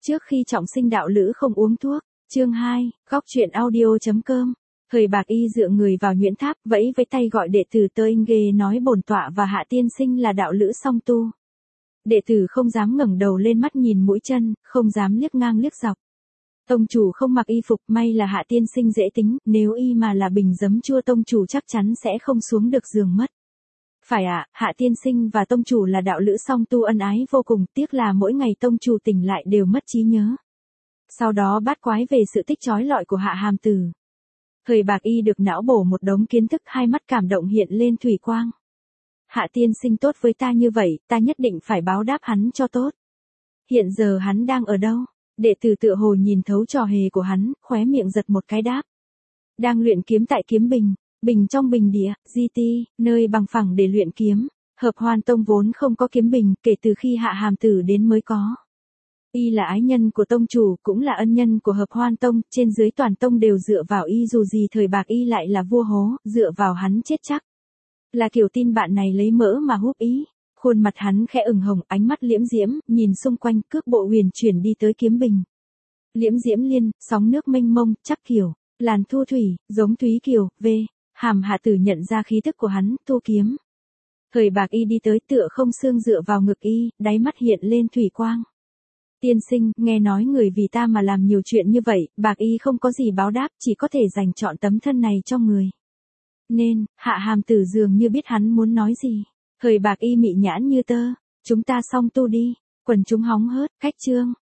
Trước khi trọng sinh đạo lữ không uống thuốc. Chương 2, góc truyện audio.com. Thời Bạc Y dựa người vào Nhuyễn Tháp, vẫy với tay gọi đệ tử tới nghề nói bổn tọa và Hạ tiên sinh là đạo lữ song tu. Đệ tử không dám ngẩng đầu lên mắt nhìn mũi chân, không dám liếc ngang liếc dọc. Tông chủ không mặc y phục, may là Hạ tiên sinh dễ tính, nếu y mà là bình giấm chua tông chủ chắc chắn sẽ không xuống được giường mất. Phải ạ, Hạ tiên sinh và tông chủ là đạo lữ song tu ân ái vô cùng, tiếc là mỗi ngày tông chủ tỉnh lại đều mất trí nhớ. Sau đó bát quái về sự tích chói lọi của Hạ hàm tử. Thời Bạc Y được não bổ một đống kiến thức, hai mắt cảm động hiện lên thủy quang. Hạ tiên sinh tốt với ta như vậy, ta nhất định phải báo đáp hắn cho tốt. Hiện giờ hắn đang ở đâu? Đệ tử tựa hồ nhìn thấu trò hề của hắn, khóe miệng giật một cái đáp. Đang luyện kiếm tại kiếm bình. Bình trong bình địa, GT, nơi bằng phẳng để luyện kiếm. Hợp Hoan Tông vốn không có kiếm bình, kể từ khi Hạ hàm tử đến mới có. Y là ái nhân của tông chủ, cũng là ân nhân của Hợp Hoan Tông, trên dưới toàn tông đều dựa vào y, dù gì thời Bạc Y lại là vua hố, dựa vào hắn chết chắc. Là kiểu tin bạn này lấy mỡ mà húp ý. Khuôn mặt hắn khẽ ửng hồng, ánh mắt liễm diễm, nhìn xung quanh, cước bộ huyền chuyển đi tới kiếm bình. Liễm diễm liên, sóng nước mênh mông, chắc kiểu, làn thu thủy, giống Thúy Kiều, v. Hàm Hạ tử nhận ra khí tức của hắn, tu kiếm. Thời Bạc Y đi tới tựa không xương dựa vào ngực y, đáy mắt hiện lên thủy quang. Tiên sinh, nghe nói người vì ta mà làm nhiều chuyện như vậy, Bạc Y không có gì báo đáp, chỉ có thể dành chọn tấm thân này cho người. Nên, Hạ hàm tử dường như biết hắn muốn nói gì. Thời Bạc Y mị nhãn như tơ, chúng ta song tu đi, quần chúng hóng hớt, cách chương.